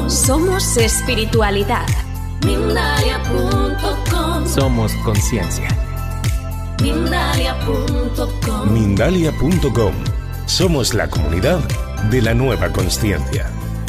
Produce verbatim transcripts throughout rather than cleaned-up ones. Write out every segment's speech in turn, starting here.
Somos espiritualidad. Mindalia punto com. Somos conciencia. Mindalia punto com. Mindalia punto com. Somos la comunidad de la nueva consciencia.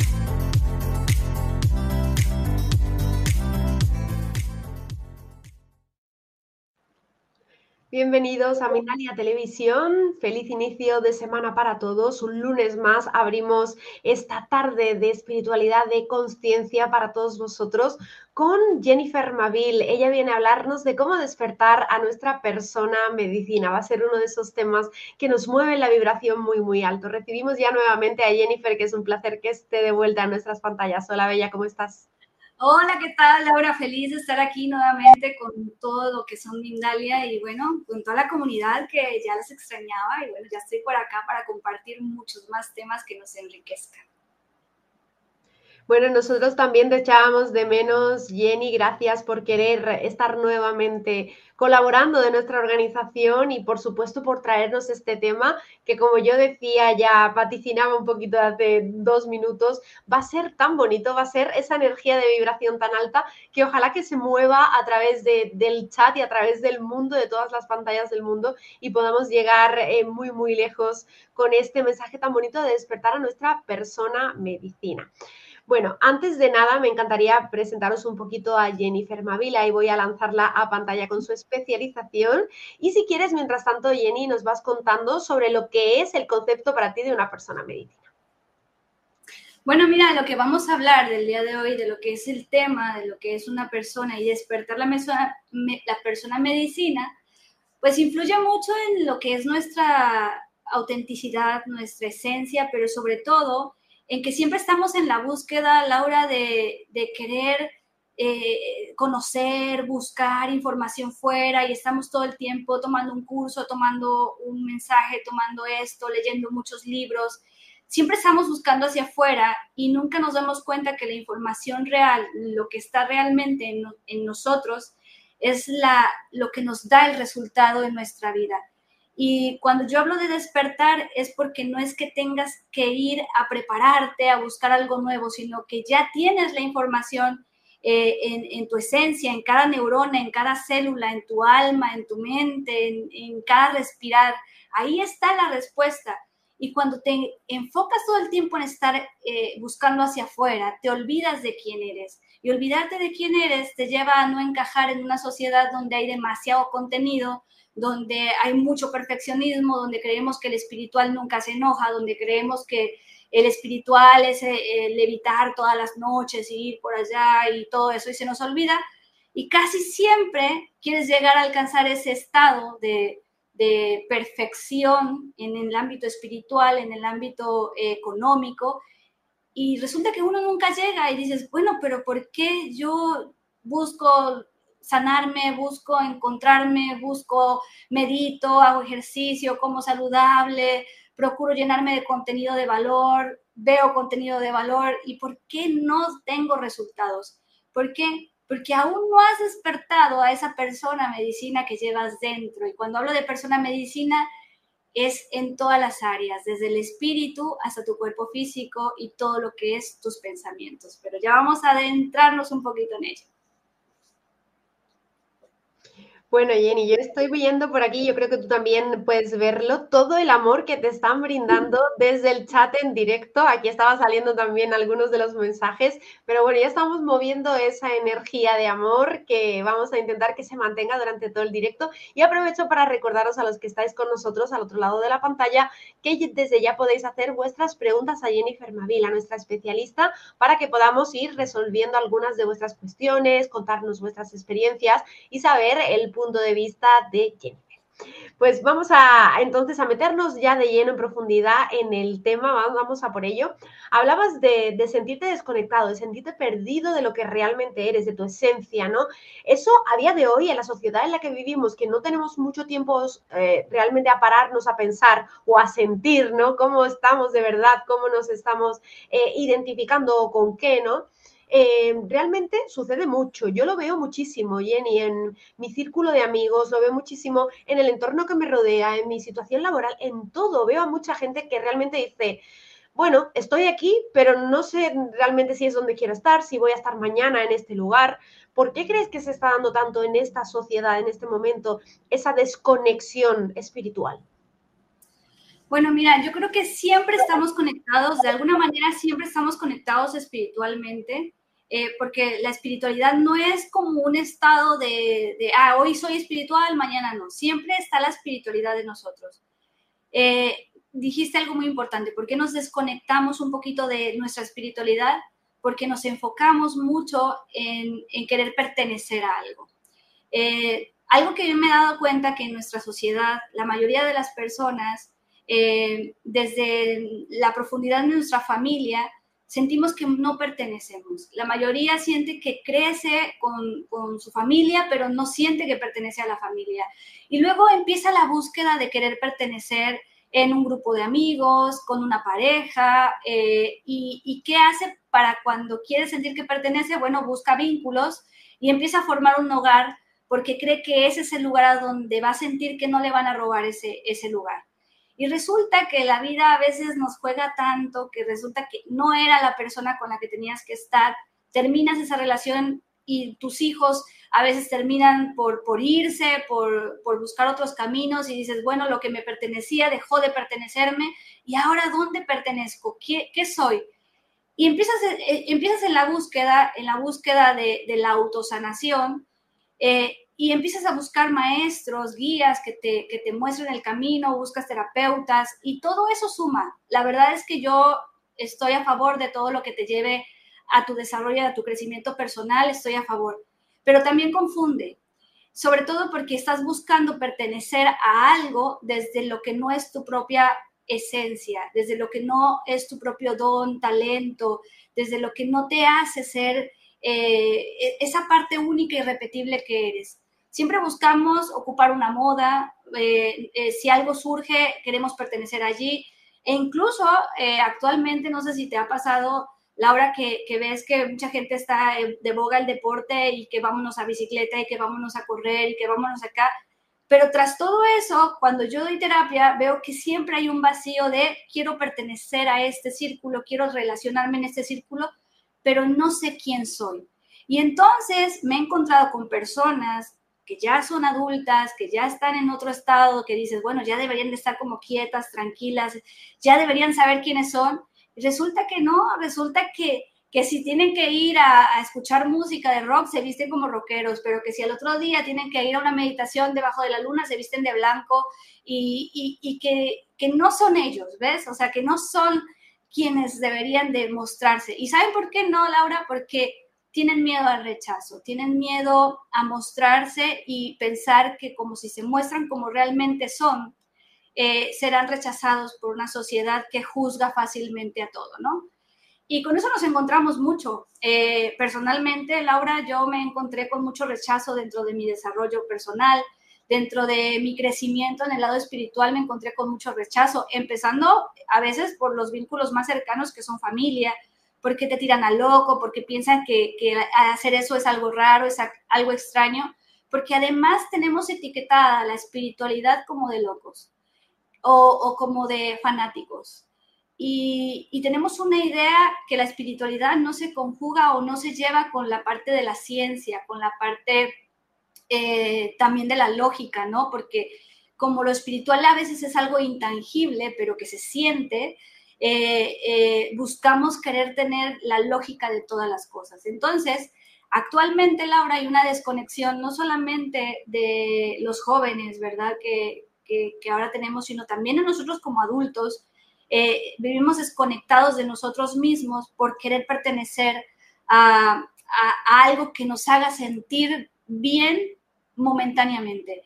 Bienvenidos a Mindalia Televisión, feliz inicio de semana para todos, un lunes más abrimos esta tarde de espiritualidad, de conciencia para todos vosotros con Jennifer Mavil. Ella viene a hablarnos de cómo despertar a nuestra persona medicina, va a ser uno de esos temas que nos mueve la vibración muy muy alto. Recibimos ya nuevamente a Jennifer, que es un placer que esté de vuelta en nuestras pantallas. Hola Bella, ¿cómo estás? Hola, ¿qué tal, Laura? Feliz de estar aquí nuevamente con todo lo que son Mindalia y bueno, con toda la comunidad que ya les extrañaba y bueno, ya estoy por acá para compartir muchos más temas que nos enriquezcan. Bueno, nosotros también te echábamos de menos, Jenny, gracias por querer estar nuevamente colaborando de nuestra organización y por supuesto por traernos este tema que, como yo decía, ya vaticinaba un poquito hace dos minutos, va a ser tan bonito, va a ser esa energía de vibración tan alta que ojalá que se mueva a través de, del chat y a través del mundo, de todas las pantallas del mundo y podamos llegar eh, muy muy lejos con este mensaje tan bonito de despertar a nuestra persona medicina. Bueno, antes de nada me encantaría presentaros un poquito a Jennifer Mavil y voy a lanzarla a pantalla con su especialización y si quieres, mientras tanto, Jenny, nos vas contando sobre lo que es el concepto para ti de una persona medicina. Bueno, mira, lo que vamos a hablar del día de hoy, de lo que es el tema, de lo que es una persona y despertar la, persona, la persona medicina, pues influye mucho en lo que es nuestra autenticidad, nuestra esencia, pero sobre todo en que siempre estamos en la búsqueda, Laura, de, de querer eh, conocer, buscar información fuera y estamos todo el tiempo tomando un curso, tomando un mensaje, tomando esto, leyendo muchos libros. Siempre estamos buscando hacia afuera y nunca nos damos cuenta que la información real, lo que está realmente en, en nosotros, es la, lo que nos da el resultado en nuestra vida. Y cuando yo hablo de despertar es porque no es que tengas que ir a prepararte, a buscar algo nuevo, sino que ya tienes la información eh, en, en tu esencia, en cada neurona, en cada célula, en tu alma, en tu mente, en, en cada respirar. Ahí está la respuesta. Y cuando te enfocas todo el tiempo en estar eh, buscando hacia afuera, te olvidas de quién eres. Y olvidarte de quién eres te lleva a no encajar en una sociedad donde hay demasiado contenido, donde hay mucho perfeccionismo, donde creemos que el espiritual nunca se enoja, donde creemos que el espiritual es eh, levitar todas las noches y ir por allá y todo eso, y se nos olvida. Y casi siempre quieres llegar a alcanzar ese estado de, de perfección en el ámbito espiritual, en el ámbito eh, económico, y resulta que uno nunca llega y dices, bueno, pero ¿por qué yo busco sanarme, busco encontrarme, busco, medito, hago ejercicio, como saludable, procuro llenarme de contenido de valor, veo contenido de valor y ¿por qué no tengo resultados? ¿Por qué? Porque aún no has despertado a esa persona medicina que llevas dentro. Y cuando hablo de persona medicina es en todas las áreas, desde el espíritu hasta tu cuerpo físico y todo lo que es tus pensamientos. Pero ya vamos a adentrarnos un poquito en ello. Bueno, Jenny, yo estoy viendo por aquí, yo creo que tú también puedes verlo, todo el amor que te están brindando desde el chat en directo. Aquí estaba saliendo también algunos de los mensajes, pero bueno, ya estamos moviendo esa energía de amor que vamos a intentar que se mantenga durante todo el directo. Y aprovecho para recordaros a los que estáis con nosotros al otro lado de la pantalla que desde ya podéis hacer vuestras preguntas a Jennifer Mavil, a nuestra especialista, para que podamos ir resolviendo algunas de vuestras cuestiones, contarnos vuestras experiencias y saber el punto de vista de Jennifer. Pues vamos a entonces a meternos ya de lleno en profundidad en el tema, vamos a por ello. Hablabas de, de sentirte desconectado, de sentirte perdido de lo que realmente eres, de tu esencia, ¿no? Eso a día de hoy, en la sociedad en la que vivimos, que no tenemos mucho tiempo eh, realmente a pararnos a pensar o a sentir, ¿no? Cómo estamos de verdad, cómo nos estamos eh, identificando o con qué, ¿no? Eh, realmente sucede mucho, yo lo veo muchísimo, Jenny, en mi círculo de amigos, lo veo muchísimo en el entorno que me rodea, en mi situación laboral, en todo, veo a mucha gente que realmente dice, bueno, estoy aquí, pero no sé realmente si es donde quiero estar, si voy a estar mañana en este lugar. ¿Por qué crees que se está dando tanto en esta sociedad, en este momento, esa desconexión espiritual? Bueno, mira, yo creo que siempre estamos conectados, de alguna manera siempre estamos conectados espiritualmente, eh, porque la espiritualidad no es como un estado de, de, ah, hoy soy espiritual, mañana no. Siempre está la espiritualidad de nosotros. Eh, dijiste algo muy importante, ¿por qué nos desconectamos un poquito de nuestra espiritualidad? Porque nos enfocamos mucho en, en querer pertenecer a algo. Eh, algo que yo me he dado cuenta que en nuestra sociedad, la mayoría de las personas, Eh, desde la profundidad de nuestra familia, sentimos que no pertenecemos. La mayoría siente que crece con, con su familia, pero no siente que pertenece a la familia. Y luego empieza la búsqueda de querer pertenecer en un grupo de amigos, con una pareja, eh, y, y ¿qué hace para cuando quiere sentir que pertenece? Bueno, busca vínculos y empieza a formar un hogar porque cree que ese es el lugar a donde va a sentir que no le van a robar ese, ese lugar. Y resulta que la vida a veces nos juega tanto que resulta que no era la persona con la que tenías que estar, terminas esa relación y tus hijos a veces terminan por, por irse, por, por buscar otros caminos y dices, bueno, lo que me pertenecía dejó de pertenecerme y ahora ¿dónde pertenezco? ¿Qué, qué soy? Y empiezas, eh, empiezas en la búsqueda, en la búsqueda de, de la autosanación, eh, y empiezas a buscar maestros, guías que te, que te muestren el camino, buscas terapeutas y todo eso suma. La verdad es que yo estoy a favor de todo lo que te lleve a tu desarrollo, a tu crecimiento personal, estoy a favor. Pero también confunde, sobre todo porque estás buscando pertenecer a algo desde lo que no es tu propia esencia, desde lo que no es tu propio don, talento, desde lo que no te hace ser eh, esa parte única y irrepetible que eres. Siempre buscamos ocupar una moda, eh, eh, si algo surge, queremos pertenecer allí. E incluso eh, actualmente, no sé si te ha pasado, Laura, que, que ves que mucha gente está de boga el deporte y que vámonos a bicicleta y que vámonos a correr y que vámonos acá. Pero tras todo eso, cuando yo doy terapia, veo que siempre hay un vacío de quiero pertenecer a este círculo, quiero relacionarme en este círculo, pero no sé quién soy. Y entonces me he encontrado con personas que ya son adultas, que ya están en otro estado, que dices, bueno, ya deberían de estar como quietas, tranquilas, ya deberían saber quiénes son. Y resulta que no, resulta que, que si tienen que ir a, a escuchar música de rock, se visten como rockeros, pero que si al otro día tienen que ir a una meditación debajo de la luna, se visten de blanco y, y, y que, que no son ellos, ¿ves? O sea, que no son quienes deberían de mostrarse. ¿Y saben por qué no, Laura? Porque tienen miedo al rechazo, tienen miedo a mostrarse y pensar que como si se muestran como realmente son, eh, serán rechazados por una sociedad que juzga fácilmente a todo, ¿no? Y con eso nos encontramos mucho. Eh, personalmente, Laura, yo me encontré con mucho rechazo dentro de mi desarrollo personal, dentro de mi crecimiento en el lado espiritual me encontré con mucho rechazo, empezando a veces por los vínculos más cercanos que son familia, porque te tiran a loco, porque piensan que, que hacer eso es algo raro, es algo extraño, porque además tenemos etiquetada la espiritualidad como de locos o, o como de fanáticos. Y, y tenemos una idea que la espiritualidad no se conjuga o no se lleva con la parte de la ciencia, con la parte eh, también de la lógica, ¿no? Porque como lo espiritual a veces es algo intangible, pero que se siente, Eh, eh, buscamos querer tener la lógica de todas las cosas. Entonces, actualmente, Laura, hay una desconexión no solamente de los jóvenes, ¿verdad?, que, que, que ahora tenemos, sino también de nosotros como adultos. Eh, vivimos desconectados de nosotros mismos por querer pertenecer a, a, a algo que nos haga sentir bien momentáneamente.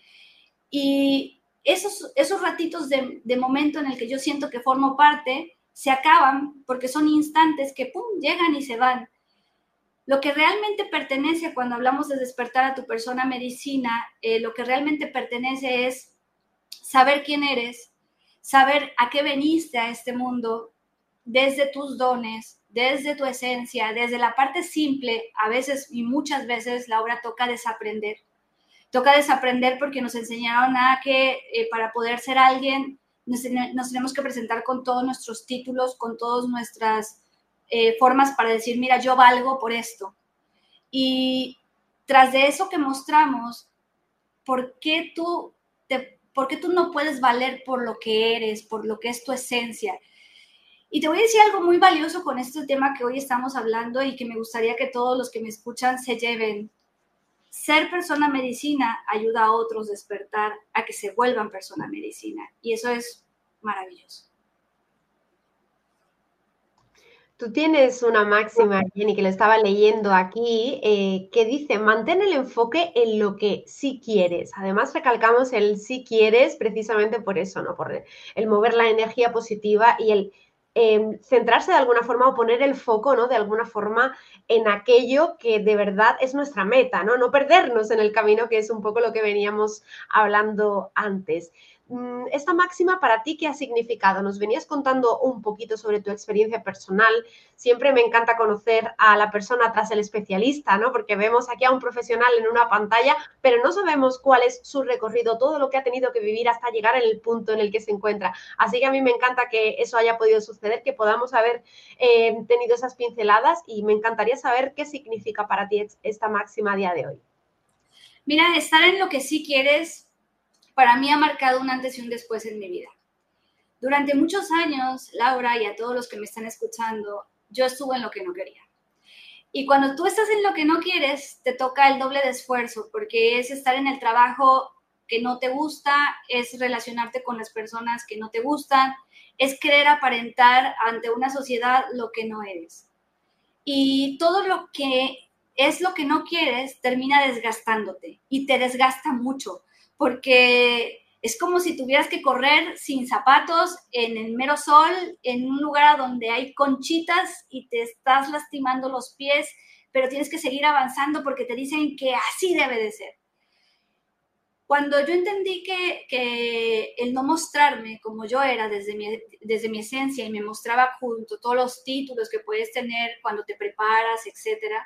Y esos, esos ratitos de, de momento en el que yo siento que formo parte se acaban porque son instantes que pum, llegan y se van. Lo que realmente pertenece cuando hablamos de despertar a tu persona medicina, eh, lo que realmente pertenece es saber quién eres, saber a qué veniste a este mundo, desde tus dones, desde tu esencia, desde la parte simple, a veces y muchas veces, Laura, toca desaprender. Toca desaprender porque nos enseñaron a que eh, para poder ser alguien nos, nos tenemos que presentar con todos nuestros títulos, con todas nuestras eh, formas para decir, mira, yo valgo por esto. Y tras de eso que mostramos, ¿por qué tú, te, ¿por qué tú no puedes valer por lo que eres, por lo que es tu esencia? Y te voy a decir algo muy valioso con este tema que hoy estamos hablando y que me gustaría que todos los que me escuchan se lleven. Ser persona medicina ayuda a otros a despertar, a que se vuelvan persona medicina. Y eso es maravilloso. Tú tienes una máxima, Jenny, que lo estaba leyendo aquí, eh, que dice, mantén el enfoque en lo que sí quieres. Además, recalcamos el sí quieres precisamente por eso, ¿no? Por el mover la energía positiva y el eh, centrarse de alguna forma o poner el foco, ¿no? De alguna forma en aquello que de verdad es nuestra meta, ¿no? No perdernos en el camino, que es un poco lo que veníamos hablando antes. Esta máxima para ti, ¿qué ha significado? Nos venías contando un poquito sobre tu experiencia personal. Siempre me encanta conocer a la persona tras el especialista, ¿no? Porque vemos aquí a un profesional en una pantalla, pero no sabemos cuál es su recorrido, todo lo que ha tenido que vivir hasta llegar en el punto en el que se encuentra. Así que a mí me encanta que eso haya podido suceder, que podamos haber eh, tenido esas pinceladas y me encantaría saber qué significa para ti esta máxima a día de hoy. Mira, estar en lo que sí quieres para mí ha marcado un antes y un después en mi vida. Durante muchos años, Laura, y a todos los que me están escuchando, yo estuve en lo que no quería. Y cuando tú estás en lo que no quieres, te toca el doble de esfuerzo, porque es estar en el trabajo que no te gusta, es relacionarte con las personas que no te gustan, es querer aparentar ante una sociedad lo que no eres. Y todo lo que es lo que no quieres termina desgastándote y te desgasta mucho. Porque es como si tuvieras que correr sin zapatos en el mero sol, en un lugar donde hay conchitas y te estás lastimando los pies, pero tienes que seguir avanzando porque te dicen que así debe de ser. Cuando yo entendí que, que el no mostrarme como yo era desde mi, desde mi esencia y me mostraba junto a todos los títulos que puedes tener cuando te preparas, etcétera,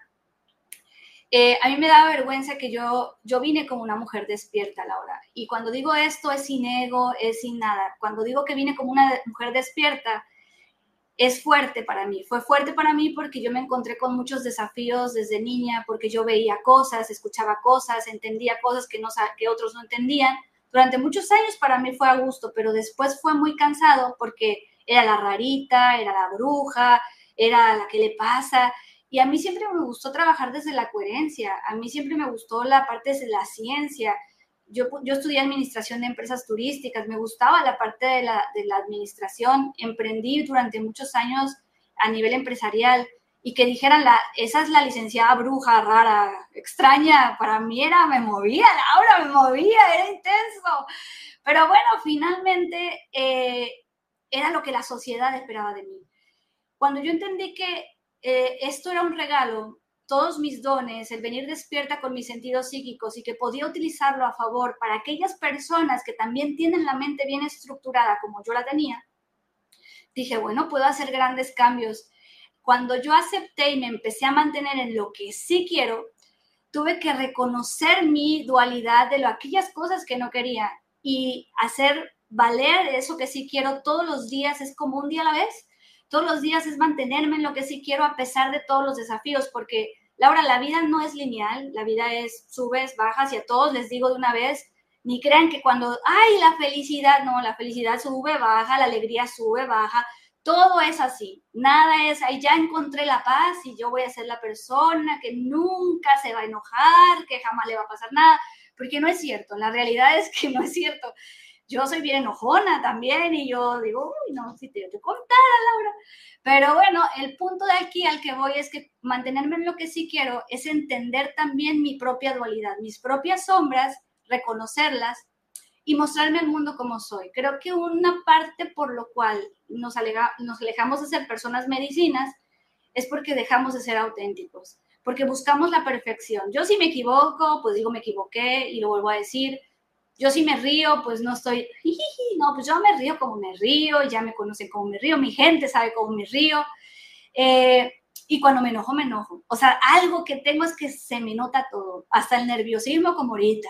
Eh, a mí me da vergüenza que yo, yo vine como una mujer despierta, Laura. Y cuando digo esto es sin ego, es sin nada. Cuando digo que vine como una mujer despierta, es fuerte para mí. Fue fuerte para mí porque yo me encontré con muchos desafíos desde niña, porque yo veía cosas, escuchaba cosas, entendía cosas que, no, que otros no entendían. Durante muchos años para mí fue a gusto, pero después fue muy cansado porque era la rarita, era la bruja, era la que le pasa. Y a mí siempre me gustó trabajar desde la coherencia, a mí siempre me gustó la parte de la ciencia. Yo, yo estudié administración de empresas turísticas, me gustaba la parte de la, de la administración, emprendí durante muchos años a nivel empresarial y que dijeran, la, esa es la licenciada bruja, rara, extraña, para mí era, me movía, Laura, me movía, era intenso. Pero bueno, finalmente eh, era lo que la sociedad esperaba de mí. Cuando yo entendí que Eh, esto era un regalo, todos mis dones, el venir despierta con mis sentidos psíquicos y que podía utilizarlo a favor para aquellas personas que también tienen la mente bien estructurada como yo la tenía, dije, bueno, puedo hacer grandes cambios. Cuando yo acepté y me empecé a mantener en lo que sí quiero, tuve que reconocer mi dualidad de lo, aquellas cosas que no quería y hacer valer eso que sí quiero todos los días, es como un día a la vez. Todos los días es mantenerme en lo que sí quiero a pesar de todos los desafíos, porque, Laura, la vida no es lineal, la vida es subes, bajas, y a todos les digo de una vez, ni crean que cuando, ay, la felicidad, no, la felicidad sube, baja, la alegría sube, baja, todo es así, nada es, ay, ya encontré la paz y yo voy a ser la persona que nunca se va a enojar, que jamás le va a pasar nada, porque no es cierto, la realidad es que no es cierto. Yo soy bien enojona también y yo digo, uy, no, si te, te contara, Laura. Pero bueno, el punto de aquí al que voy es que mantenerme en lo que sí quiero es entender también mi propia dualidad, mis propias sombras, reconocerlas y mostrarme al mundo como soy. Creo que una parte por lo cual nos, alega, nos alejamos de ser personas medicinas es porque dejamos de ser auténticos, porque buscamos la perfección. Yo si me equivoco, pues digo me equivoqué y lo vuelvo a decir. Yo si me río, pues no estoy, no, pues yo me río como me río, ya me conocen como me río, mi gente sabe cómo me río. Eh, Y cuando me enojo, me enojo. O sea, algo que tengo es que se me nota todo, hasta el nerviosismo como ahorita.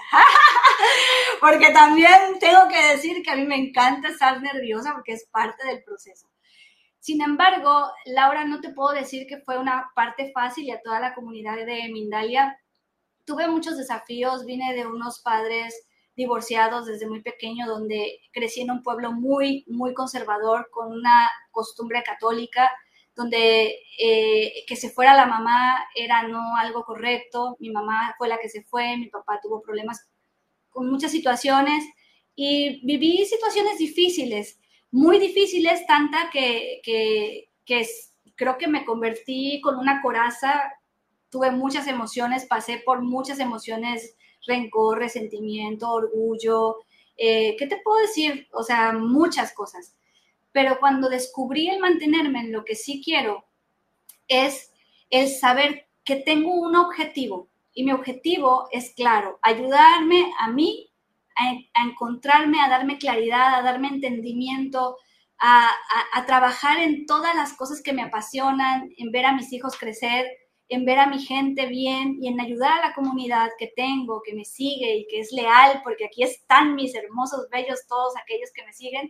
Porque también tengo que decir que a mí me encanta estar nerviosa porque es parte del proceso. Sin embargo, Laura, no te puedo decir que fue una parte fácil, y a toda la comunidad de Mindalia tuve muchos desafíos. Vine de unos padres divorciados desde muy pequeño, donde crecí en un pueblo muy, muy conservador, con una costumbre católica, donde eh, que se fuera la mamá era no algo correcto. Mi mamá fue la que se fue, mi papá tuvo problemas con muchas situaciones y viví situaciones difíciles, muy difíciles, tanta que, que, que creo que me convertí con una coraza. Tuve muchas emociones, pasé por muchas emociones, rencor, resentimiento, orgullo, eh, ¿qué te puedo decir? O sea, muchas cosas. Pero cuando descubrí el mantenerme en lo que sí quiero, es el saber que tengo un objetivo, y mi objetivo es claro: ayudarme a mí a, a encontrarme, a darme claridad, a darme entendimiento, a, a, a trabajar en todas las cosas que me apasionan, en ver a mis hijos crecer, en ver a mi gente bien y en ayudar a la comunidad que tengo, que me sigue y que es leal, porque aquí están mis hermosos, bellos, todos aquellos que me siguen.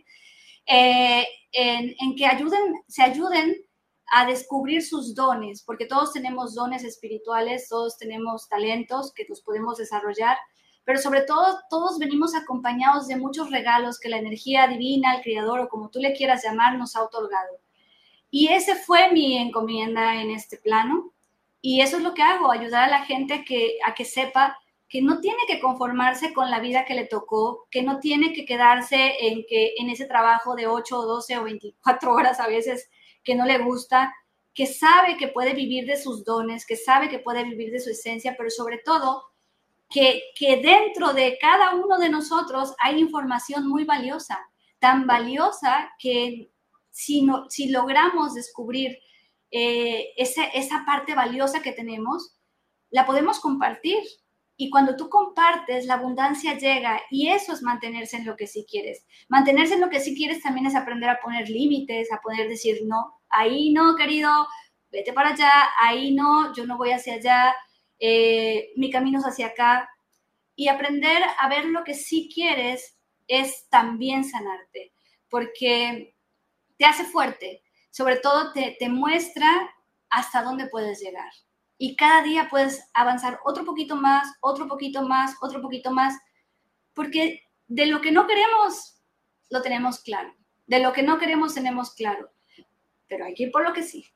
Eh, en, en que ayuden, se ayuden a descubrir sus dones, porque todos tenemos dones espirituales, todos tenemos talentos que los podemos desarrollar, pero sobre todo todos venimos acompañados de muchos regalos que la energía divina, el creador o como tú le quieras llamar, nos ha otorgado. Y ese fue mi encomienda en este plano, y eso es lo que hago: ayudar a la gente a que, a que sepa que no tiene que conformarse con la vida que le tocó, que no tiene que quedarse en, que, en ese trabajo de ocho o doce o veinticuatro horas a veces que no le gusta, que sabe que puede vivir de sus dones, que sabe que puede vivir de su esencia, pero sobre todo que, que dentro de cada uno de nosotros hay información muy valiosa, tan valiosa que si, no, si logramos descubrir eh, ese, esa parte valiosa que tenemos, la podemos compartir. Y cuando tú compartes, la abundancia llega, y eso es mantenerse en lo que sí quieres. Mantenerse en lo que sí quieres también es aprender a poner límites, a poder decir no, ahí no, querido, vete para allá, ahí no, yo no voy hacia allá, eh, mi camino es hacia acá. Y aprender a ver lo que sí quieres es también sanarte, porque te hace fuerte, sobre todo te, te muestra hasta dónde puedes llegar. Y cada día puedes avanzar otro poquito más, otro poquito más, otro poquito más, porque de lo que no queremos, lo tenemos claro. De lo que no queremos, tenemos claro. Pero hay que ir por lo que sí.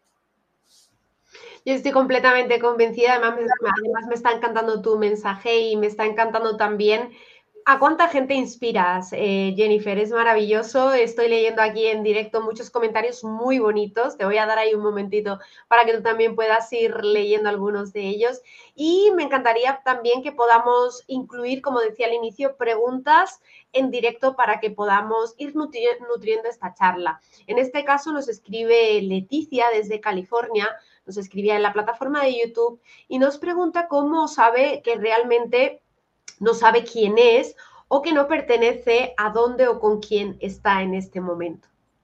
Yo estoy completamente convencida, además me, además me está encantando tu mensaje y me está encantando también a cuánta gente inspiras, eh, Jennifer, es maravilloso. Estoy leyendo aquí en directo muchos comentarios muy bonitos, te voy a dar ahí un momentito para que tú también puedas ir leyendo algunos de ellos, y me encantaría también que podamos incluir, como decía al inicio, preguntas en directo para que podamos ir nutri nutriendo esta charla. En este caso nos escribe Leticia desde California, nos escribía en la plataforma de YouTube y nos pregunta cómo sabe que realmente no sabe quién es o que no pertenece a dónde o con quién está en este momento.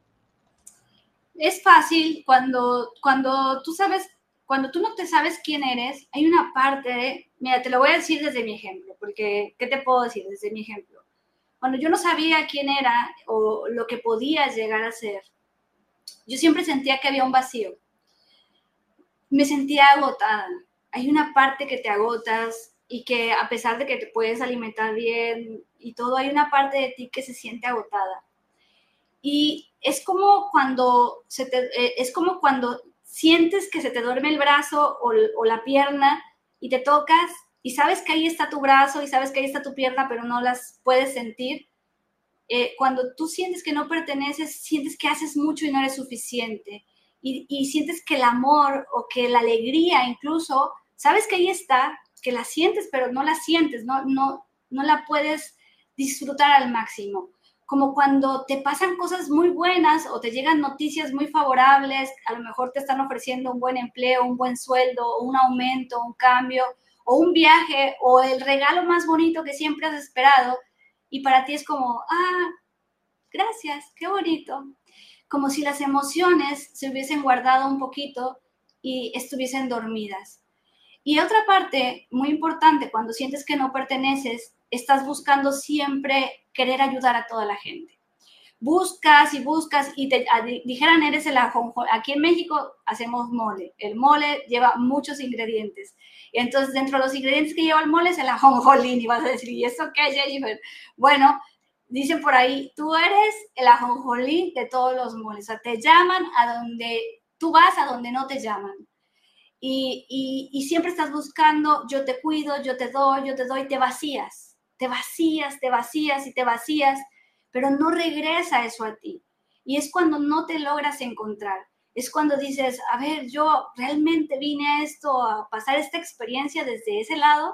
Es fácil cuando, cuando tú sabes, cuando tú no te sabes quién eres, hay una parte de, mira, te lo voy a decir desde mi ejemplo, porque, ¿qué te puedo decir desde mi ejemplo? Cuando yo no sabía quién era o lo que podía llegar a ser, yo siempre sentía que había un vacío. Me sentía agotada. Hay una parte que te agotas, y que a pesar de que te puedes alimentar bien y todo, hay una parte de ti que se siente agotada. Y es como cuando, se te, es como cuando sientes que se te duerme el brazo o, o la pierna y te tocas y sabes que ahí está tu brazo y sabes que ahí está tu pierna, pero no las puedes sentir. Eh, cuando tú sientes que no perteneces, sientes que haces mucho y no eres suficiente. Y, y sientes que el amor o que la alegría incluso, sabes que ahí está, que la sientes, pero no la sientes, no, no, no la puedes disfrutar al máximo. Como cuando te pasan cosas muy buenas o te llegan noticias muy favorables, a lo mejor te están ofreciendo un buen empleo, un buen sueldo, un aumento, un cambio, o un viaje, o el regalo más bonito que siempre has esperado, y para ti es como, ah, gracias, qué bonito. Como si las emociones se hubiesen guardado un poquito y estuviesen dormidas. Y otra parte muy importante, cuando sientes que no perteneces, estás buscando siempre querer ayudar a toda la gente. Buscas y buscas y te dijeran, eres el ajonjolí. Aquí en México hacemos mole. El mole lleva muchos ingredientes. Y entonces, dentro de los ingredientes que lleva el mole es el ajonjolí. Y vas a decir, ¿y eso qué, Jennifer? Bueno, dicen por ahí, tú eres el ajonjolí de todos los moles. O sea, te llaman a donde tú vas, a donde no te llaman. Y, y, y siempre estás buscando, yo te cuido, yo te doy, yo te doy, te vacías. Te vacías, te vacías y te vacías. Pero no regresa eso a ti. Y es cuando no te logras encontrar. Es cuando dices, a ver, yo realmente vine a esto, a pasar esta experiencia desde ese lado.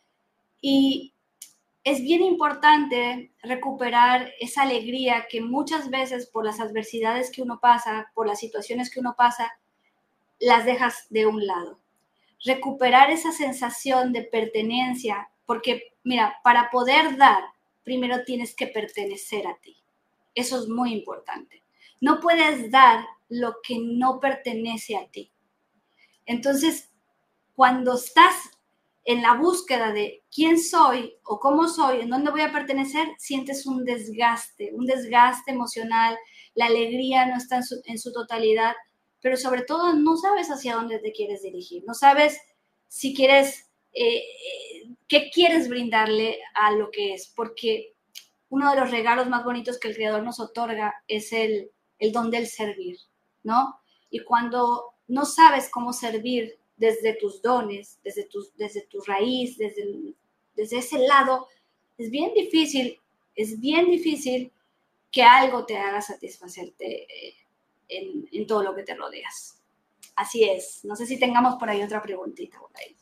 Y es bien importante recuperar esa alegría que muchas veces por las adversidades que uno pasa, por las situaciones que uno pasa, las dejas de un lado. Recuperar esa sensación de pertenencia, porque mira, para poder dar, primero tienes que pertenecer a ti. Eso es muy importante. No puedes dar lo que no pertenece a ti. Entonces, cuando estás en la búsqueda de quién soy o cómo soy, en dónde voy a pertenecer, sientes un desgaste, un desgaste emocional, la alegría no está en su, en su totalidad, pero sobre todo no sabes hacia dónde te quieres dirigir, no sabes si quieres... Eh, ¿qué quieres brindarle a lo que es? Porque uno de los regalos más bonitos que el Creador nos otorga es el, el don del servir, ¿no? Y cuando no sabes cómo servir desde tus dones, desde tu, desde tu raíz, desde, el, desde ese lado, es bien difícil, es bien difícil que algo te haga satisfacerte en, en todo lo que te rodeas. Así es. No sé si tengamos por ahí otra preguntita por ahí.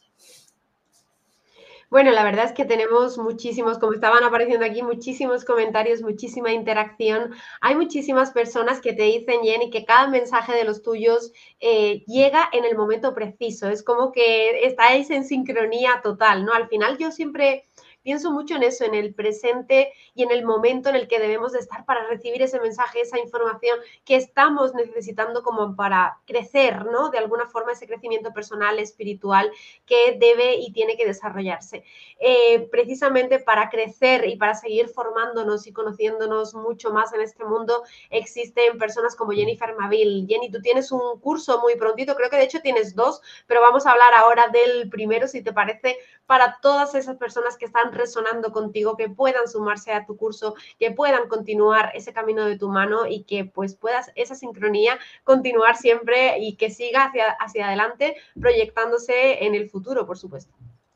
Bueno, la verdad es que tenemos muchísimos, como estaban apareciendo aquí, muchísimos comentarios, muchísima interacción. Hay muchísimas personas que te dicen, Jenny, que cada mensaje de los tuyos eh, llega en el momento preciso. Es como que estáis en sincronía total, ¿no? Al final yo siempre pienso mucho en eso, en el presente y en el momento en el que debemos de estar para recibir ese mensaje, esa información que estamos necesitando como para crecer, ¿no? De alguna forma ese crecimiento personal, espiritual que debe y tiene que desarrollarse. Eh, precisamente para crecer y para seguir formándonos y conociéndonos mucho más en este mundo, existen personas como Jennifer Mavil. Jenny, tú tienes un curso muy prontito, creo que de hecho tienes dos, pero vamos a hablar ahora del primero, si te parece, para todas esas personas que están resonando contigo, que puedan sumarse a tu curso, que puedan continuar ese camino de tu mano y que pues puedas esa sincronía continuar siempre y que siga hacia, hacia adelante proyectándose en el futuro, por supuesto.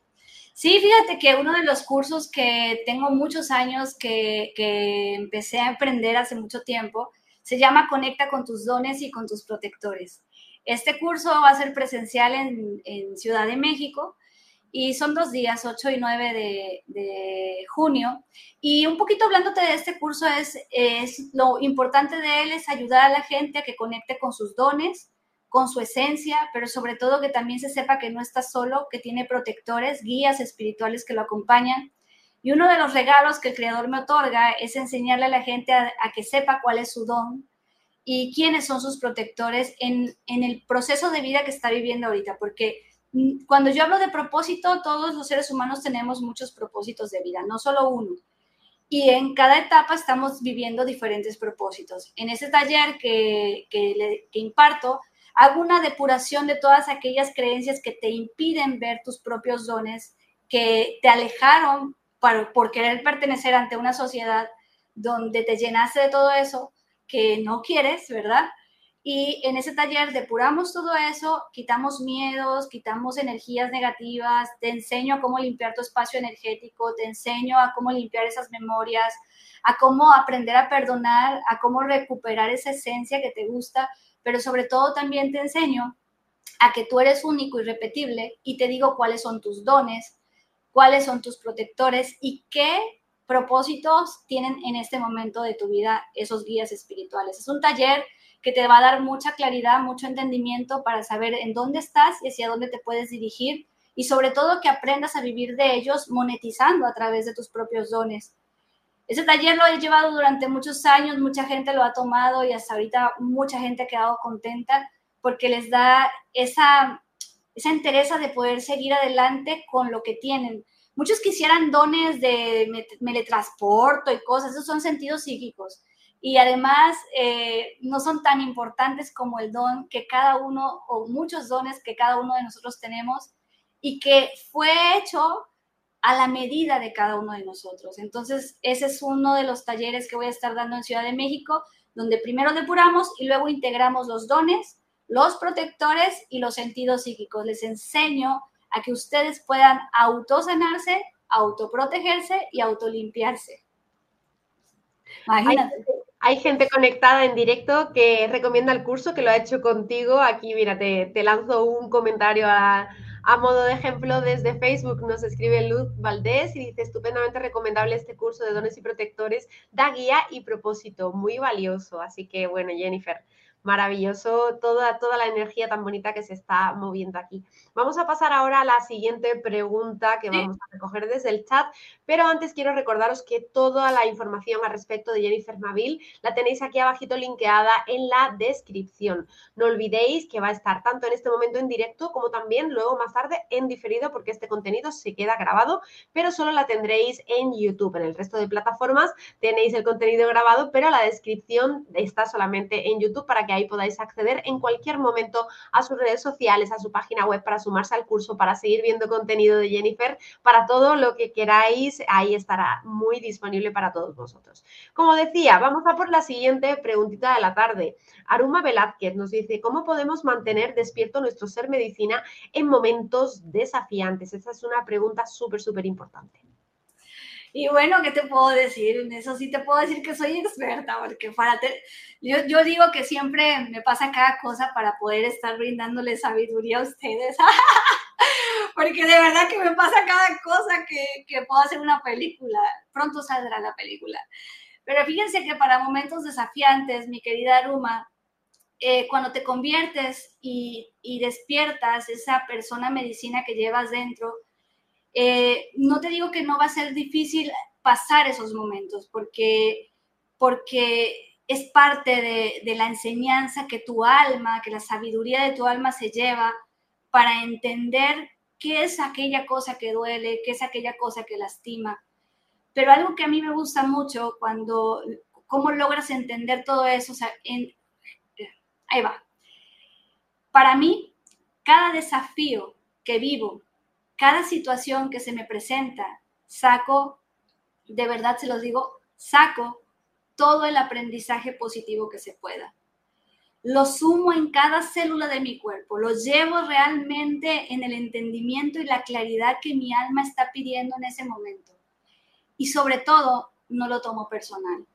Sí, fíjate que uno de los cursos que tengo muchos años que, que empecé a aprender hace mucho tiempo se llama Conecta con tus dones y con tus protectores. Este curso va a ser presencial en, en Ciudad de México y son dos días, ocho y nueve de, de junio. Y un poquito hablándote de este curso, es, es lo importante de él es ayudar a la gente a que conecte con sus dones, con su esencia, pero sobre todo que también se sepa que no está solo, que tiene protectores, guías espirituales que lo acompañan. Y uno de los regalos que el Creador me otorga es enseñarle a la gente a, a que sepa cuál es su don y quiénes son sus protectores en, en el proceso de vida que está viviendo ahorita, porque cuando yo hablo de propósito, todos los seres humanos tenemos muchos propósitos de vida, no solo uno. Y en cada etapa estamos viviendo diferentes propósitos. En ese taller que, que, le, que imparto, hago una depuración de todas aquellas creencias que te impiden ver tus propios dones, que te alejaron por, por querer pertenecer ante una sociedad donde te llenaste de todo eso que no quieres, ¿verdad? Y en ese taller depuramos todo eso, quitamos miedos, quitamos energías negativas, te enseño a cómo limpiar tu espacio energético, te enseño a cómo limpiar esas memorias, a cómo aprender a perdonar, a cómo recuperar esa esencia que te gusta, pero sobre todo también te enseño a que tú eres único y irrepetible y te digo cuáles son tus dones, cuáles son tus protectores y qué propósitos tienen en este momento de tu vida esos guías espirituales. Es un taller que te va a dar mucha claridad, mucho entendimiento para saber en dónde estás y hacia dónde te puedes dirigir y sobre todo que aprendas a vivir de ellos monetizando a través de tus propios dones. Ese taller lo he llevado durante muchos años, mucha gente lo ha tomado y hasta ahorita mucha gente ha quedado contenta porque les da esa, esa entereza de poder seguir adelante con lo que tienen. Muchos quisieran dones de teletransporte y cosas, esos son sentidos psíquicos. Y además eh, no son tan importantes como el don que cada uno, o muchos dones que cada uno de nosotros tenemos, y que fue hecho a la medida de cada uno de nosotros. Entonces, ese es uno de los talleres que voy a estar dando en Ciudad de México, donde primero depuramos y luego integramos los dones, los protectores y los sentidos psíquicos. Les enseño a que ustedes puedan autosanarse, autoprotegerse y autolimpiarse. Imagínate. Hay, hay gente conectada en directo que recomienda el curso, que lo ha hecho contigo. Aquí, mira, te, te lanzo un comentario a, a modo de ejemplo desde Facebook. Nos escribe Luz Valdés y dice: estupendamente recomendable este curso de dones y protectores, da guía y propósito, muy valioso. Así que, bueno, Jennifer, maravilloso toda, toda la energía tan bonita que se está moviendo aquí. Vamos a pasar ahora a la siguiente pregunta que vamos a recoger desde el chat, pero antes quiero recordaros que toda la información al respecto de Jennifer Navil la tenéis aquí abajito linkeada en la descripción. No olvidéis que va a estar tanto en este momento en directo como también luego más tarde en diferido, porque este contenido se queda grabado, pero solo la tendréis en YouTube. En el resto de plataformas tenéis el contenido grabado, pero la descripción está solamente en YouTube para que ahí podáis acceder en cualquier momento a sus redes sociales, a su página web, para sumarse al curso, para seguir viendo contenido de Jennifer, para todo lo que queráis, ahí estará muy disponible para todos vosotros. Como decía, vamos a por la siguiente preguntita de la tarde. Aruma Velázquez nos dice: ¿cómo podemos mantener despierto nuestro ser medicina en momentos desafiantes? Esa es una pregunta súper, súper importante. Y bueno, ¿qué te puedo decir? En eso sí te puedo decir que soy experta, porque para te... yo, yo digo que siempre me pasa cada cosa para poder estar brindándole sabiduría a ustedes. Porque de verdad que me pasa cada cosa que, que puedo hacer una película. Pronto saldrá la película. Pero fíjense que para momentos desafiantes, mi querida Aruma, eh, cuando te conviertes y, y despiertas esa persona medicina que llevas dentro, Eh, no te digo que no va a ser difícil pasar esos momentos, porque, porque es parte de, de la enseñanza que tu alma, que la sabiduría de tu alma se lleva para entender qué es aquella cosa que duele, qué es aquella cosa que lastima. Pero algo que a mí me gusta mucho, cuando, cómo logras entender todo eso, o sea, en, ahí va. Para mí, cada desafío que vivo, cada situación que se me presenta, saco, de verdad se los digo, saco todo el aprendizaje positivo que se pueda. Lo sumo en cada célula de mi cuerpo, lo llevo realmente en el entendimiento y la claridad que mi alma está pidiendo en ese momento. Y sobre todo, no lo tomo personal.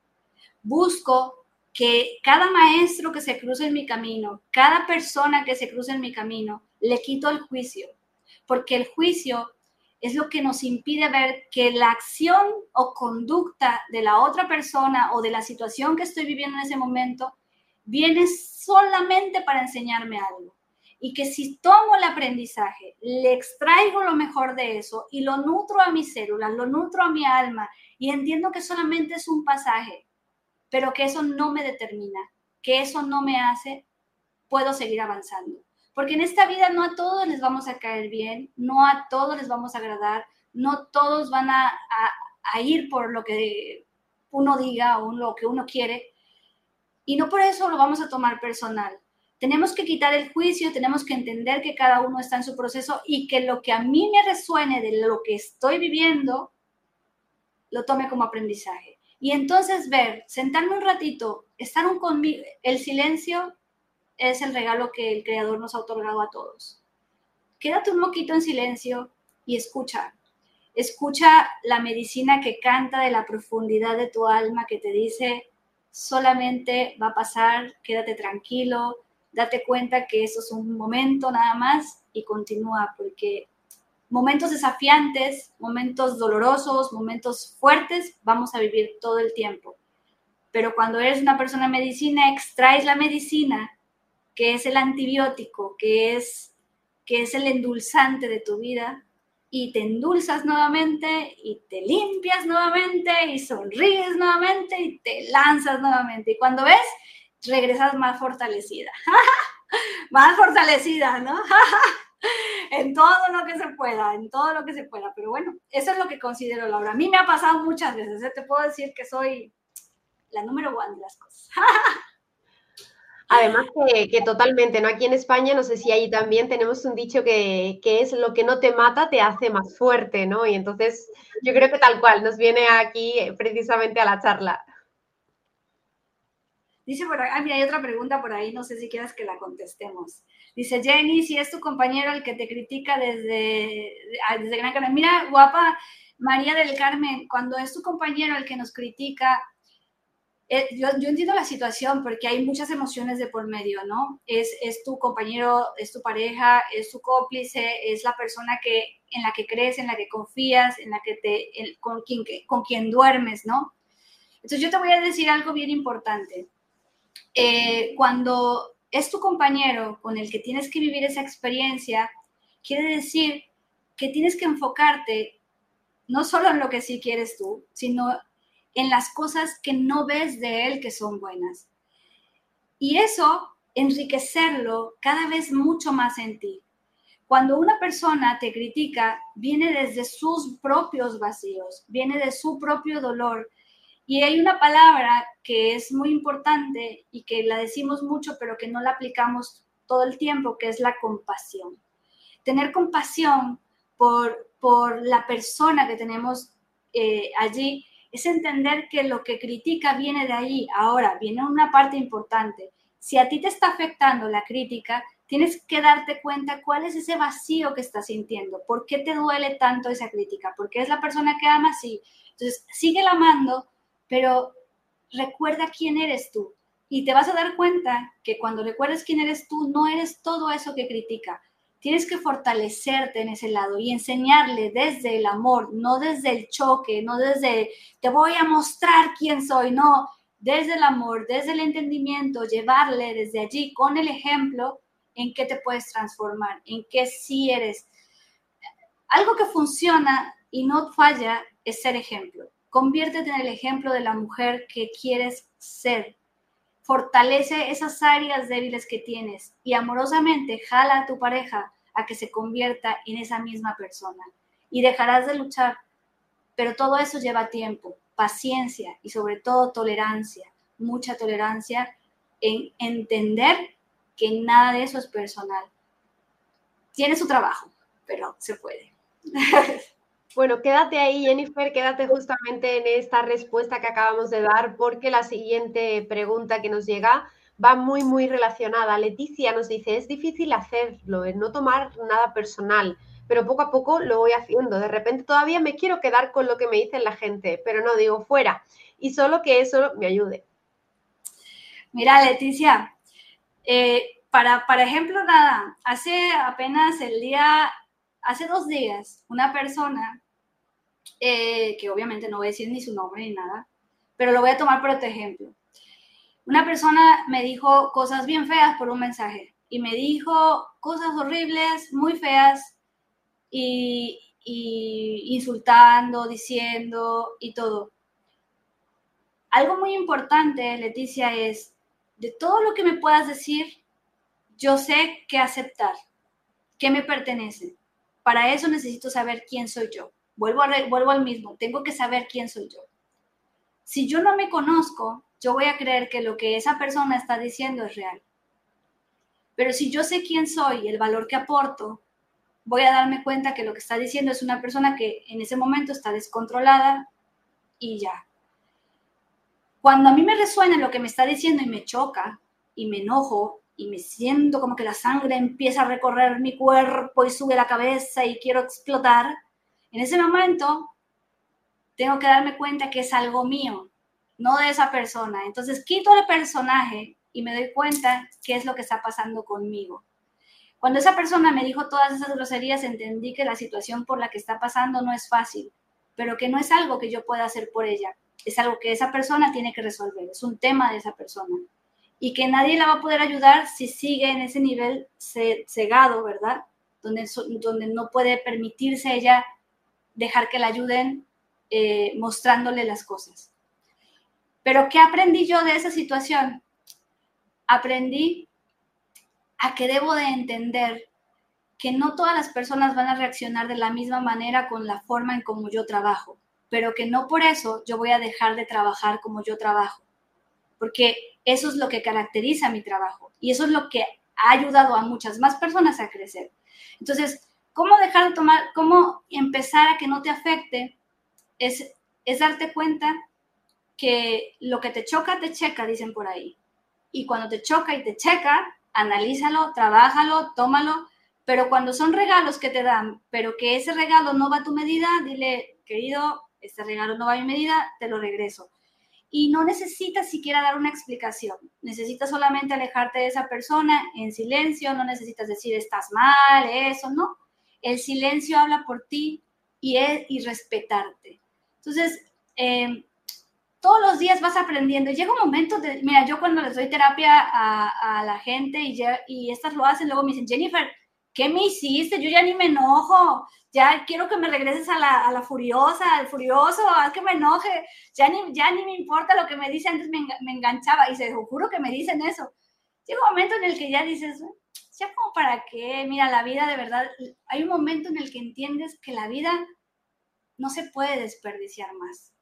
Busco que cada maestro que se cruce en mi camino, cada persona que se cruce en mi camino, le quito el juicio. Porque el juicio es lo que nos impide ver que la acción o conducta de la otra persona o de la situación que estoy viviendo en ese momento viene solamente para enseñarme algo. Y que si tomo el aprendizaje, le extraigo lo mejor de eso y lo nutro a mis células, lo nutro a mi alma y entiendo que solamente es un pasaje, pero que eso no me determina, que eso no me hace, puedo seguir avanzando. Porque en esta vida no a todos les vamos a caer bien, no a todos les vamos a agradar, no todos van a, a, a ir por lo que uno diga o lo que uno quiere. Y no por eso lo vamos a tomar personal. Tenemos que quitar el juicio, tenemos que entender que cada uno está en su proceso y que lo que a mí me resuene de lo que estoy viviendo, lo tome como aprendizaje. Y entonces ver, sentarme un ratito, estar un conmigo, el silencio es el regalo que el Creador nos ha otorgado a todos. Quédate un poquito en silencio y escucha. Escucha la medicina que canta de la profundidad de tu alma, que te dice, solamente va a pasar, quédate tranquilo, date cuenta que eso es un momento nada más y continúa, porque momentos desafiantes, momentos dolorosos, momentos fuertes, vamos a vivir todo el tiempo. Pero cuando eres una persona medicina, extraes la medicina, que es el antibiótico, que es, que es el endulzante de tu vida, y te endulzas nuevamente, y te limpias nuevamente, y sonríes nuevamente, y te lanzas nuevamente. Y cuando ves, regresas más fortalecida. más fortalecida, ¿no? En todo lo que se pueda, en todo lo que se pueda. Pero bueno, eso es lo que considero, Laura. A mí me ha pasado muchas veces, ¿eh? Te puedo decir que soy la número uno de las cosas. Además que, que totalmente, ¿no? Aquí en España, no sé si ahí también tenemos un dicho que, que es lo que no te mata te hace más fuerte, ¿no? Y entonces yo creo que tal cual nos viene aquí precisamente a la charla. Dice por ahí, ah, mira, hay otra pregunta por ahí, no sé si quieras que la contestemos. Dice Jenny, si es tu compañero el que te critica desde, desde Gran Canaria. Mira, guapa María del Carmen, cuando es tu compañero el que nos critica, eh, yo, yo entiendo la situación porque hay muchas emociones de por medio, ¿no? Es, es tu compañero, es tu pareja, es tu cómplice, es la persona que, en la que crees, en la que confías, en la que te, en, con, quien, con quien duermes, ¿no? Entonces yo te voy a decir algo bien importante. Eh, cuando es tu compañero con el que tienes que vivir esa experiencia, quiere decir que tienes que enfocarte no solo en lo que sí quieres tú, sino en las cosas que no ves de él que son buenas. Y eso, enriquecerlo cada vez mucho más en ti. Cuando una persona te critica, viene desde sus propios vacíos, viene de su propio dolor. Y hay una palabra que es muy importante y que la decimos mucho, pero que no la aplicamos todo el tiempo, que es la compasión. Tener compasión por, por la persona que tenemos eh, allí es entender que lo que critica viene de ahí. Ahora, viene una parte importante. Si a ti te está afectando la crítica, tienes que darte cuenta cuál es ese vacío que estás sintiendo. ¿Por qué te duele tanto esa crítica? ¿Porque es la persona que amas? Sí. Entonces, sigue amando, pero recuerda quién eres tú. Y te vas a dar cuenta que cuando recuerdes quién eres tú, no eres todo eso que critica. Tienes que fortalecerte en ese lado y enseñarle desde el amor, no desde el choque, no desde te voy a mostrar quién soy, no, desde el amor, desde el entendimiento, llevarle desde allí con el ejemplo en qué te puedes transformar, en qué sí eres. Algo que funciona y no falla es ser ejemplo. Conviértete en el ejemplo de la mujer que quieres ser. Fortalece esas áreas débiles que tienes y amorosamente jala a tu pareja a que se convierta en esa misma persona. Y dejarás de luchar, pero todo eso lleva tiempo, paciencia y sobre todo tolerancia, mucha tolerancia en entender que nada de eso es personal. Tiene su trabajo, pero se puede. Bueno, quédate ahí, Jennifer, quédate justamente en esta respuesta que acabamos de dar, porque la siguiente pregunta que nos llega va muy, muy relacionada. Leticia nos dice, es difícil hacerlo, el no tomar nada personal, pero poco a poco lo voy haciendo. De repente todavía me quiero quedar con lo que me dice la gente, pero no digo fuera, y solo que eso me ayude. Mira, Leticia, eh, para, para ejemplo, nada, hace apenas el día... Hace dos días, una persona, eh, que obviamente no voy a decir ni su nombre ni nada, pero lo voy a tomar por otro ejemplo. Una persona me dijo cosas bien feas por un mensaje y me dijo cosas horribles, muy feas y, y insultando, diciendo y todo. Algo muy importante, Leticia, es de todo lo que me puedas decir, yo sé qué aceptar, qué me pertenece. Para eso necesito saber quién soy yo. Vuelvo, a, vuelvo al mismo, tengo que saber quién soy yo. Si yo no me conozco, yo voy a creer que lo que esa persona está diciendo es real. Pero si yo sé quién soy y el valor que aporto, voy a darme cuenta que lo que está diciendo es una persona que en ese momento está descontrolada y ya. Cuando a mí me resuena lo que me está diciendo y me choca y me enojo, y me siento como que la sangre empieza a recorrer mi cuerpo y sube la cabeza y quiero explotar, en ese momento tengo que darme cuenta que es algo mío, no de esa persona. Entonces quito el personaje y me doy cuenta qué es lo que está pasando conmigo. Cuando esa persona me dijo todas esas groserías, entendí que la situación por la que está pasando no es fácil, pero que no es algo que yo pueda hacer por ella. Es algo que esa persona tiene que resolver, es un tema de esa persona. Y que nadie la va a poder ayudar si sigue en ese nivel cegado, ¿verdad? Donde, donde no puede permitirse ella dejar que la ayuden eh, mostrándole las cosas. Pero ¿qué aprendí yo de esa situación? Aprendí a que debo de entender que no todas las personas van a reaccionar de la misma manera con la forma en cómo yo trabajo, pero que no por eso yo voy a dejar de trabajar como yo trabajo, porque eso es lo que caracteriza mi trabajo y eso es lo que ha ayudado a muchas más personas a crecer. Entonces, ¿cómo dejar de tomar, cómo empezar a que no te afecte? Es, es darte cuenta que lo que te choca, te checa, dicen por ahí. Y cuando te choca y te checa, analízalo, trabájalo, tómalo. Pero cuando son regalos que te dan, pero que ese regalo no va a tu medida, dile, querido, este regalo no va a mi medida, te lo regreso. Y no necesitas siquiera dar una explicación. Necesitas solamente alejarte de esa persona en silencio, no necesitas decir estás mal, eso, no. El silencio habla por ti y, es, y respetarte. Entonces, eh, todos los días vas aprendiendo. Llega un momento de, mira, yo cuando les doy terapia a, a la gente y, ya, y estas lo hacen, luego me dicen, Jennifer, ¿qué me hiciste? Yo ya ni me enojo, ya quiero que me regreses a la, a la furiosa, al furioso, haz que me enoje, ya ni, ya ni me importa lo que me dice, antes me, me enganchaba y se juro que me dicen eso. Llega un momento en el que ya dices, ya como para qué, mira, la vida de verdad, hay un momento en el que entiendes que la vida no se puede desperdiciar más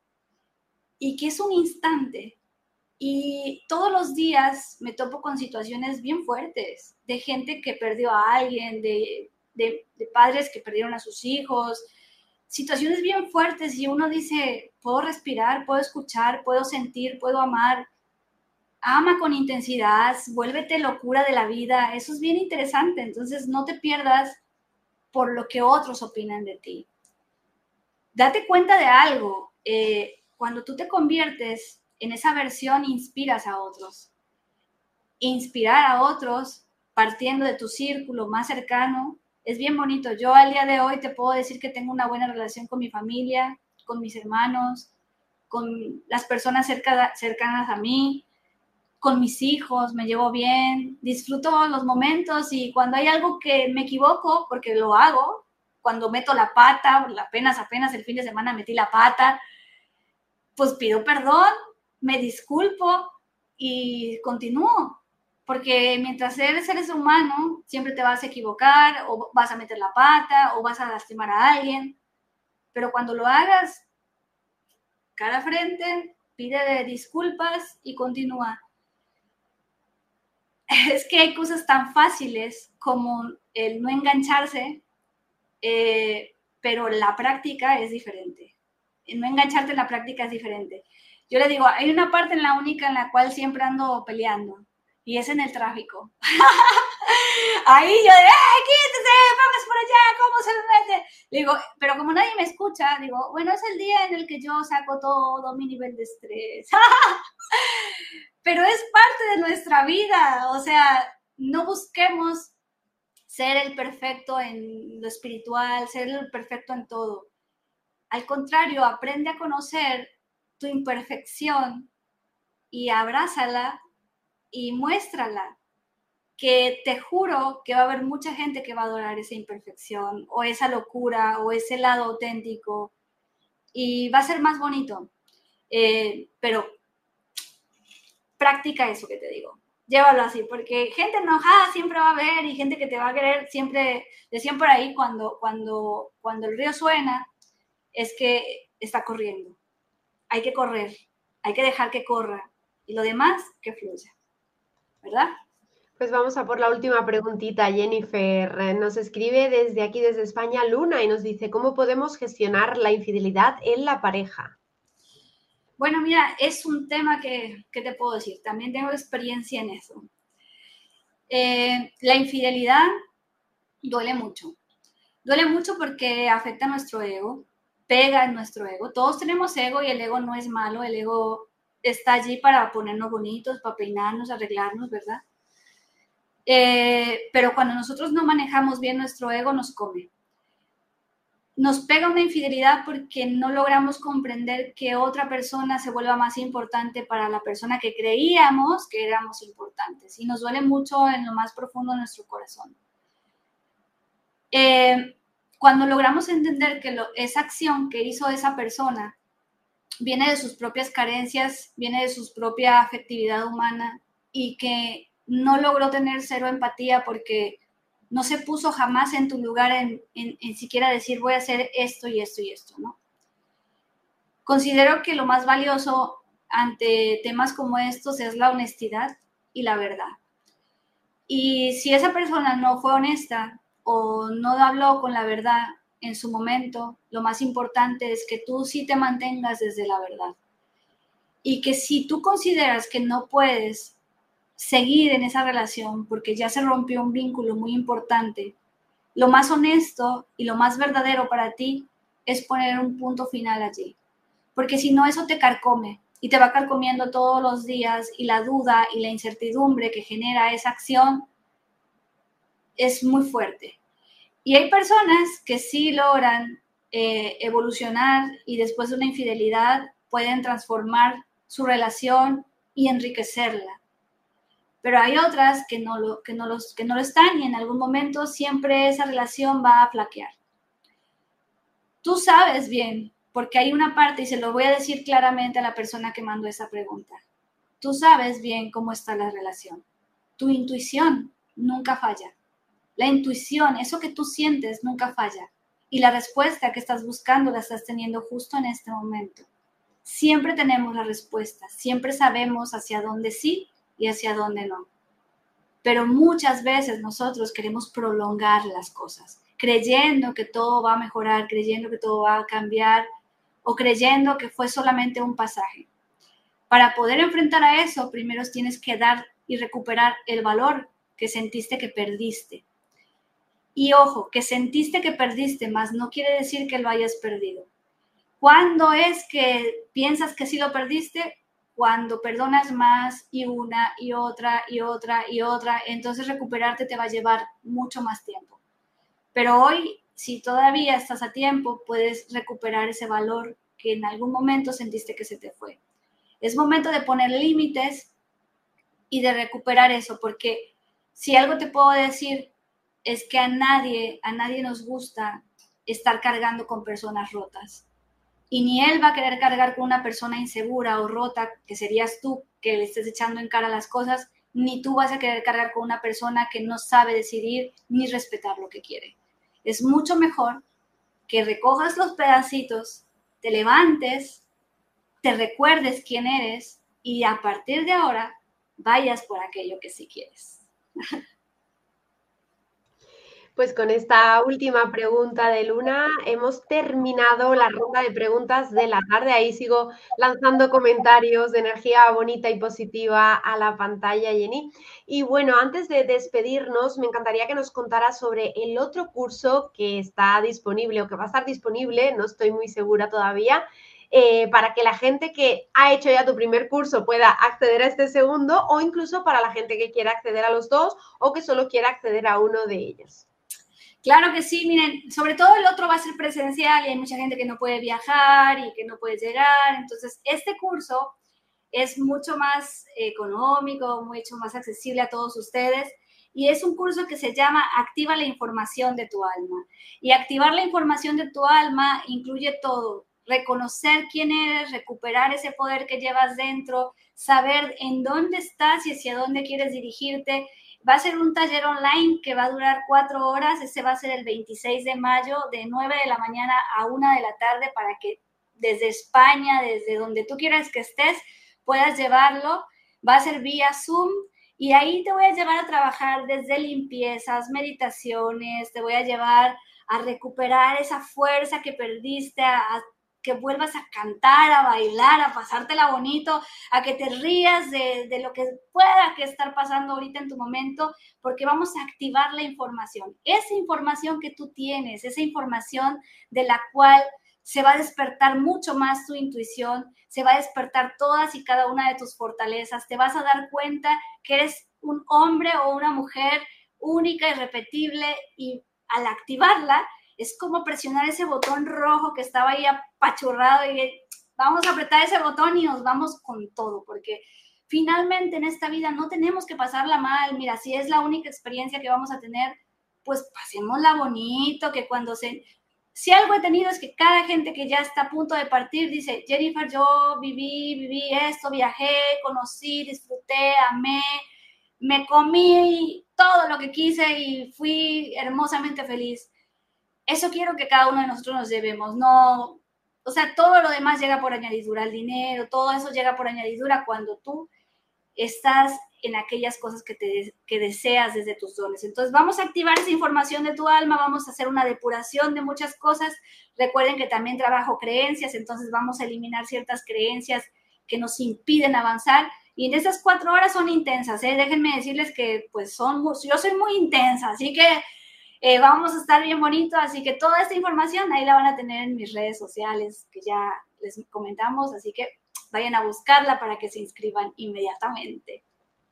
y que es un instante. Y todos los días me topo con situaciones bien fuertes, de gente que perdió a alguien, de, de, de padres que perdieron a sus hijos, situaciones bien fuertes y uno dice, puedo respirar, puedo escuchar, puedo sentir, puedo amar. Ama con intensidad, vuélvete locura de la vida, eso es bien interesante, entonces no te pierdas por lo que otros opinan de ti. Date cuenta de algo, eh, cuando tú te conviertes en esa versión, inspiras a otros. Inspirar a otros partiendo de tu círculo más cercano es bien bonito. Yo al día de hoy te puedo decir que tengo una buena relación con mi familia, con mis hermanos, con las personas cerca, cercanas a mí, con mis hijos, me llevo bien, disfruto los momentos y cuando hay algo que me equivoco, porque lo hago, cuando meto la pata, apenas, apenas el fin de semana metí la pata, pues pido perdón, me disculpo y continúo, porque mientras eres seres humano, siempre te vas a equivocar o vas a meter la pata o vas a lastimar a alguien, pero cuando lo hagas, cara a frente, pide disculpas y continúa. Es que hay cosas tan fáciles como el no engancharse, eh, pero la práctica es diferente. El no engancharte en la práctica es diferente. Yo le digo, hay una parte en la única en la cual siempre ando peleando, y es en el tráfico. Ahí yo de, ¡eh, quítese, póngase por allá, cómo se me mete! Le digo, pero como nadie me escucha, digo, bueno, es el día en el que yo saco todo mi nivel de estrés. Pero es parte de nuestra vida, o sea, no busquemos ser el perfecto en lo espiritual, ser el perfecto en todo. Al contrario, aprende a conocer tu imperfección y abrázala y muéstrala, que te juro que va a haber mucha gente que va a adorar esa imperfección o esa locura o ese lado auténtico y va a ser más bonito, eh, pero practica eso que te digo, llévalo así, porque gente enojada siempre va a haber y gente que te va a querer siempre, decían por ahí, cuando, cuando, cuando el río suena, es que está corriendo. Hay que correr, hay que dejar que corra y lo demás que fluya, ¿verdad? Pues vamos a por la última preguntita, Jennifer. Nos escribe desde aquí, desde España, Luna, y nos dice, ¿cómo podemos gestionar la infidelidad en la pareja? Bueno, mira, es un tema que, ¿qué te puedo decir? También tengo experiencia en eso. Eh, la infidelidad duele mucho. Duele mucho porque afecta a nuestro ego, pega en nuestro ego. Todos tenemos ego y el ego no es malo. El ego está allí para ponernos bonitos, para peinarnos, arreglarnos, ¿verdad? Eh, pero cuando nosotros no manejamos bien nuestro ego, nos come. Nos pega una infidelidad porque no logramos comprender que otra persona se vuelva más importante para la persona que creíamos que éramos importantes. Y nos duele mucho en lo más profundo de nuestro corazón. Eh, cuando logramos entender que lo, esa acción que hizo esa persona viene de sus propias carencias, viene de su propia afectividad humana y que no logró tener cero empatía porque no se puso jamás en tu lugar en, en, en siquiera decir voy a hacer esto y esto y esto, ¿no? Considero que lo más valioso ante temas como estos es la honestidad y la verdad. Y si esa persona no fue honesta o no habló con la verdad en su momento, lo más importante es que tú sí te mantengas desde la verdad. Y que si tú consideras que no puedes seguir en esa relación porque ya se rompió un vínculo muy importante, lo más honesto y lo más verdadero para ti es poner un punto final allí. Porque si no, eso te carcome y te va carcomiendo todos los días, y la duda y la incertidumbre que genera esa acción es muy fuerte. Y hay personas que sí logran eh, evolucionar y después de una infidelidad pueden transformar su relación y enriquecerla. Pero hay otras que no, lo, que, no los, que no lo están, y en algún momento siempre esa relación va a flaquear. Tú sabes bien, porque hay una parte, y se lo voy a decir claramente a la persona que mandó esa pregunta. Tú sabes bien cómo está la relación. Tu intuición nunca falla. La intuición, eso que tú sientes, nunca falla. Y la respuesta que estás buscando la estás teniendo justo en este momento. Siempre tenemos la respuesta, siempre sabemos hacia dónde sí y hacia dónde no. Pero muchas veces nosotros queremos prolongar las cosas, creyendo que todo va a mejorar, creyendo que todo va a cambiar, o creyendo que fue solamente un pasaje. Para poder enfrentar a eso, primero tienes que dar y recuperar el valor que sentiste que perdiste. Y ojo, que sentiste que perdiste, más no quiere decir que lo hayas perdido. ¿Cuándo es que piensas que sí lo perdiste? Cuando perdonas más y una y otra y otra y otra, entonces recuperarte te va a llevar mucho más tiempo. Pero hoy, si todavía estás a tiempo, puedes recuperar ese valor que en algún momento sentiste que se te fue. Es momento de poner límites y de recuperar eso, porque si algo te puedo decir es que a nadie, a nadie nos gusta estar cargando con personas rotas. Y ni él va a querer cargar con una persona insegura o rota, que serías tú, que le estés echando en cara las cosas, ni tú vas a querer cargar con una persona que no sabe decidir ni respetar lo que quiere. Es mucho mejor que recojas los pedacitos, te levantes, te recuerdes quién eres y a partir de ahora vayas por aquello que sí quieres. Pues con esta última pregunta de Luna hemos terminado la ronda de preguntas de la tarde. Ahí sigo lanzando comentarios de energía bonita y positiva a la pantalla, Jenny. Y bueno, antes de despedirnos, me encantaría que nos contaras sobre el otro curso que está disponible o que va a estar disponible, no estoy muy segura todavía, eh, para que la gente que ha hecho ya tu primer curso pueda acceder a este segundo, o incluso para la gente que quiera acceder a los dos o que solo quiera acceder a uno de ellos. Claro que sí, miren, sobre todo el otro va a ser presencial y hay mucha gente que no puede viajar y que no puede llegar, entonces este curso es mucho más económico, mucho más accesible a todos ustedes y es un curso que se llama Activa la información de tu alma. Y activar la información de tu alma incluye todo: reconocer quién eres, recuperar ese poder que llevas dentro, saber en dónde estás y hacia dónde quieres dirigirte. Va a ser un taller online que va a durar cuatro horas. Ese va a ser el veintiséis de mayo de nueve de la mañana a una de la tarde para que desde España, desde donde tú quieras que estés, puedas llevarlo. Va a ser vía Zoom y ahí te voy a llevar a trabajar desde limpiezas, meditaciones, te voy a llevar a recuperar esa fuerza que perdiste, a, a que vuelvas a cantar, a bailar, a pasártela bonito, a que te rías de, de lo que pueda que estar pasando ahorita en tu momento, porque vamos a activar la información. Esa información que tú tienes, esa información de la cual se va a despertar mucho más tu intuición, se va a despertar todas y cada una de tus fortalezas, te vas a dar cuenta que eres un hombre o una mujer única, irrepetible, y al activarla, es como presionar ese botón rojo que estaba ahí apachurrado y vamos a apretar ese botón y nos vamos con todo, porque finalmente en esta vida no tenemos que pasarla mal. Mira, si es la única experiencia que vamos a tener, pues pasémosla bonito, que cuando se... Si algo he tenido es que cada gente que ya está a punto de partir dice: Jennifer, yo viví, viví esto, viajé, conocí, disfruté, amé, me comí todo lo que quise y fui hermosamente feliz. Eso quiero que cada uno de nosotros nos llevemos, no, o sea, todo lo demás llega por añadidura, el dinero, todo eso llega por añadidura cuando tú estás en aquellas cosas que, te, que deseas desde tus dones. Entonces vamos a activar esa información de tu alma, vamos a hacer una depuración de muchas cosas. Recuerden que también trabajo creencias, entonces vamos a eliminar ciertas creencias que nos impiden avanzar. Y en esas cuatro horas son intensas, ¿eh? Déjenme decirles que pues son, yo soy muy intensa, así que Eh, vamos a estar bien bonito, así que toda esta información ahí la van a tener en mis redes sociales que ya les comentamos, así que vayan a buscarla para que se inscriban inmediatamente.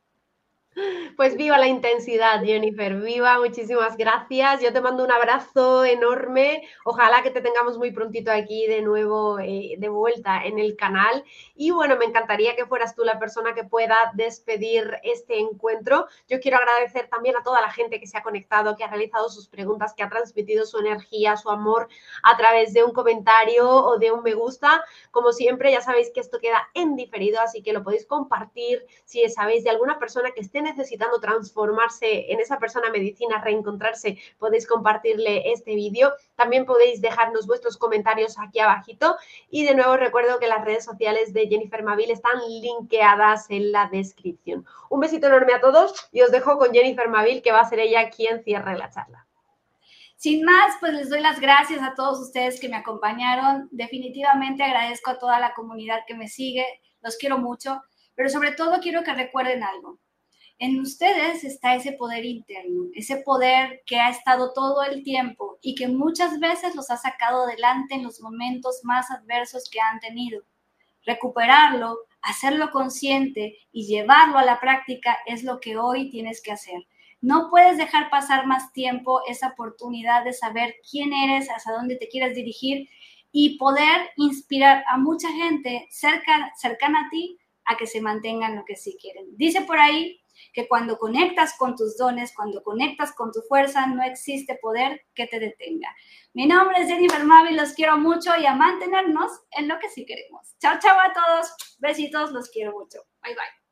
Pues viva la intensidad, Jennifer, viva, muchísimas gracias. Yo te mando un abrazo enorme. Ojalá que te tengamos muy prontito aquí de nuevo, eh, de vuelta en el canal. Y bueno, me encantaría que fueras tú la persona que pueda despedir este encuentro. Yo quiero agradecer también a toda la gente que se ha conectado, que ha realizado sus preguntas, que ha transmitido su energía, su amor a través de un comentario o de un me gusta. Como siempre, ya sabéis que esto queda en diferido, así que lo podéis compartir si sabéis de alguna persona que esté necesitando transformarse en esa persona medicina, reencontrarse, podéis compartirle este vídeo. También podéis dejarnos vuestros comentarios aquí abajito. Y de nuevo recuerdo que las redes sociales de Jennifer Mavil están linkeadas en la descripción. Un besito enorme a todos y os dejo con Jennifer Mavil, que va a ser ella quien cierre la charla. Sin más, pues les doy las gracias a todos ustedes que me acompañaron. Definitivamente agradezco a toda la comunidad que me sigue. Los quiero mucho, pero sobre todo quiero que recuerden algo. En ustedes está ese poder interno, ese poder que ha estado todo el tiempo y que muchas veces los ha sacado adelante en los momentos más adversos que han tenido. Recuperarlo, hacerlo consciente y llevarlo a la práctica es lo que hoy tienes que hacer. No puedes dejar pasar más tiempo esa oportunidad de saber quién eres, hacia dónde te quieres dirigir y poder inspirar a mucha gente cerca, cercana a ti a que se mantengan lo que sí quieren. Dice por ahí que cuando conectas con tus dones, cuando conectas con tu fuerza, no existe poder que te detenga. Mi nombre es Jennifer Mavil, los quiero mucho y a mantenernos en lo que sí queremos. Chao, chao a todos. Besitos, los quiero mucho. Bye, bye.